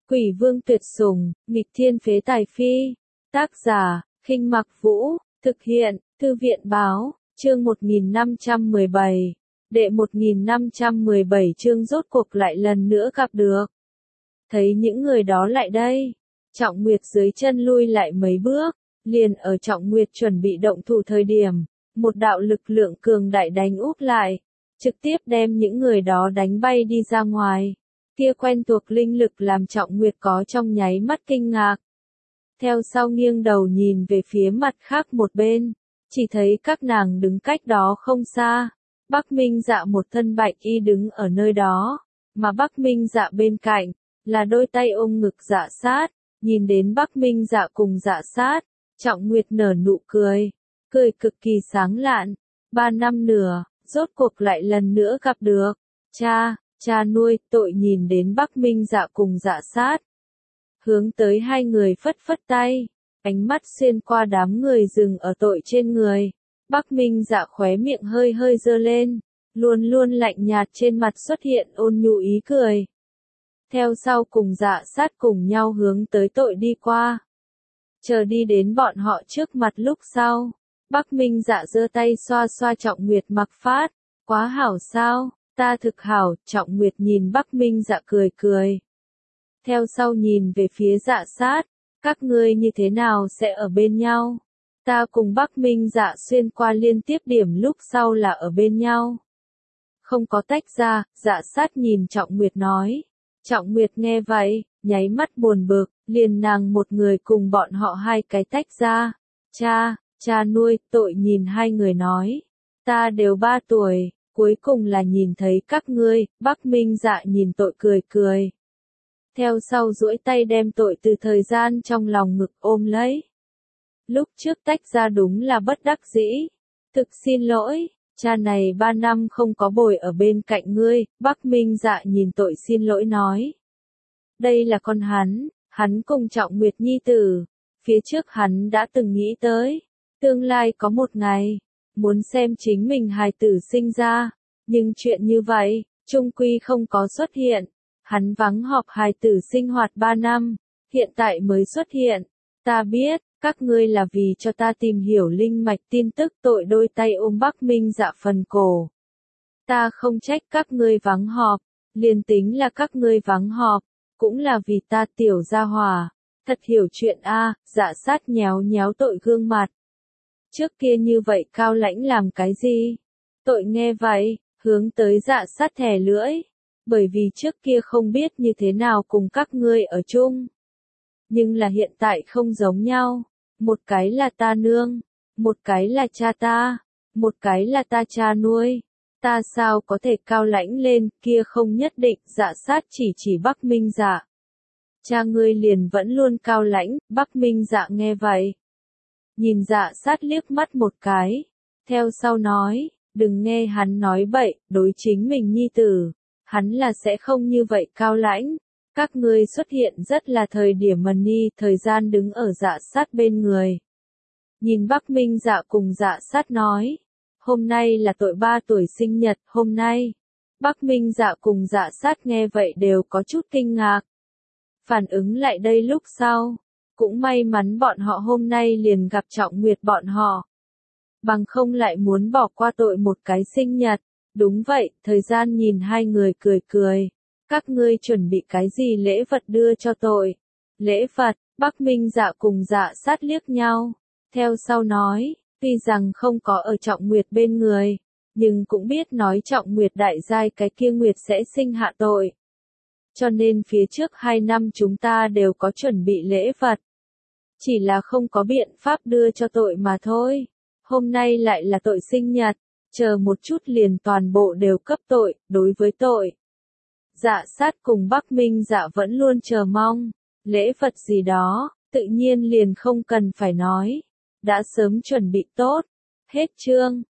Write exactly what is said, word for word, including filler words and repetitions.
Quỷ vương tuyệt sủng, nghịch thiên phế tài phi. Tác giả, Khinh Mặc Vũ, thực hiện, Thư viện báo, chương một nghìn năm trăm mười bảy. Đệ một nghìn năm trăm mười bảy chương rốt cuộc lại lần nữa gặp được. Thấy những người đó lại đây, Trọng Nguyệt dưới chân lui lại mấy bước, liền ở Trọng Nguyệt chuẩn bị động thủ thời điểm, một đạo lực lượng cường đại đánh úp lại, trực tiếp đem những người đó đánh bay đi ra ngoài. Kia quen thuộc linh lực làm Trọng Nguyệt có trong nháy mắt kinh ngạc. Theo sau nghiêng đầu nhìn về phía mặt khác một bên, chỉ thấy các nàng đứng cách đó không xa. Bắc Minh Dạ một thân bạch y đứng ở nơi đó, mà Bắc Minh Dạ bên cạnh, là đôi tay ôm ngực Dạ Sát. Nhìn đến Bắc Minh Dạ cùng Dạ Sát, Trọng Nguyệt nở nụ cười, cười cực kỳ sáng lạn. Ba năm nửa, rốt cuộc lại lần nữa gặp được. Cha, cha nuôi, tội nhìn đến Bắc Minh Dạ cùng Dạ Sát. Hướng tới hai người phất phất tay, ánh mắt xuyên qua đám người dừng ở tội trên người. Bắc Minh Dạ khóe miệng hơi hơi dơ lên, luôn luôn lạnh nhạt trên mặt xuất hiện ôn nhu ý cười. Theo sau cùng Dạ Sát cùng nhau hướng tới tội đi qua. Chờ đi đến bọn họ trước mặt lúc sau, Bắc Minh Dạ giơ tay xoa xoa Trọng Nguyệt mặc phát, quá hảo sao, ta thực hảo. Trọng Nguyệt nhìn Bắc Minh Dạ cười cười. Theo sau nhìn về phía Dạ Sát, các ngươi như thế nào sẽ ở bên nhau? Ta cùng Bắc Minh Dạ xuyên qua liên tiếp điểm lúc sau là ở bên nhau. Không có tách ra, Dạ Sát nhìn Trọng Nguyệt nói. Trọng Nguyệt nghe vậy, nháy mắt buồn bực, liền nàng một người cùng bọn họ hai cái tách ra. Cha, cha nuôi, tội nhìn hai người nói. Ta đều ba tuổi, cuối cùng là nhìn thấy các ngươi. Bắc Minh Dạ nhìn tội cười cười. Theo sau duỗi tay đem tội từ thời gian trong lòng ngực ôm lấy. Lúc trước tách ra đúng là bất đắc dĩ. Thực xin lỗi, cha này ba năm không có bồi ở bên cạnh ngươi. Bắc Minh Dạ nhìn tội xin lỗi nói. Đây là con hắn, hắn cùng Trọng Nguyệt nhi tử. Phía trước hắn đã từng nghĩ tới, tương lai có một ngày, muốn xem chính mình hài tử sinh ra. Nhưng chuyện như vậy, chung quy không có xuất hiện. Hắn vắng họp hài tử sinh hoạt ba năm, hiện tại mới xuất hiện. Ta biết, các ngươi là vì cho ta tìm hiểu linh mạch tin tức. Tội đôi tay ôm Bắc Minh Dạ phần cổ. Ta không trách các ngươi vắng họp, liền tính là các ngươi vắng họp, cũng là vì ta tiểu gia hỏa. Thật hiểu chuyện a. À, Dạ Sát nhéo nhéo tội gương mặt. Trước kia như vậy cao lãnh làm cái gì? Tội nghe vậy, hướng tới Dạ Sát thè lưỡi. Bởi vì trước kia không biết như thế nào cùng các ngươi ở chung. Nhưng là hiện tại không giống nhau. Một cái là ta nương, một cái là cha ta, một cái là ta cha nuôi. Ta sao có thể cao lãnh lên, kia không nhất định. Dạ Sát chỉ chỉ Bắc Minh Dạ. Cha ngươi liền vẫn luôn cao lãnh. Bắc Minh Dạ nghe vậy, nhìn Dạ Sát liếc mắt một cái, theo sau nói, đừng nghe hắn nói bậy, đối chính mình nhi tử, hắn là sẽ không như vậy cao lãnh. Các ngươi xuất hiện rất là thời điểm mần ni, thời gian đứng ở Dạ Sát bên người. Nhìn Bắc Minh Dạ cùng Dạ Sát nói, hôm nay là tội ba tuổi sinh nhật. Hôm nay, Bắc Minh Dạ cùng Dạ Sát nghe vậy đều có chút kinh ngạc. Phản ứng lại đây lúc sau, cũng may mắn bọn họ hôm nay liền gặp Trọng Nguyệt bọn họ. Bằng không lại muốn bỏ qua tội một cái sinh nhật. Đúng vậy, thời gian nhìn hai người cười cười. Các ngươi chuẩn bị cái gì lễ vật đưa cho tội? Lễ vật. Bắc Minh Dạ cùng Dạ Sát liếc nhau. Theo sau nói, tuy rằng không có ở Trọng Nguyệt bên người, nhưng cũng biết nói Trọng Nguyệt đại giai cái kia Nguyệt sẽ sinh hạ tội. Cho nên phía trước hai năm chúng ta đều có chuẩn bị lễ vật. Chỉ là không có biện pháp đưa cho tội mà thôi. Hôm nay lại là tội sinh nhật, chờ một chút liền toàn bộ đều cấp tội. Đối với tội, Dạ Sát cùng Bắc Minh Dạ vẫn luôn chờ mong. Lễ vật gì đó, tự nhiên liền không cần phải nói. Đã sớm chuẩn bị tốt. Hết chương.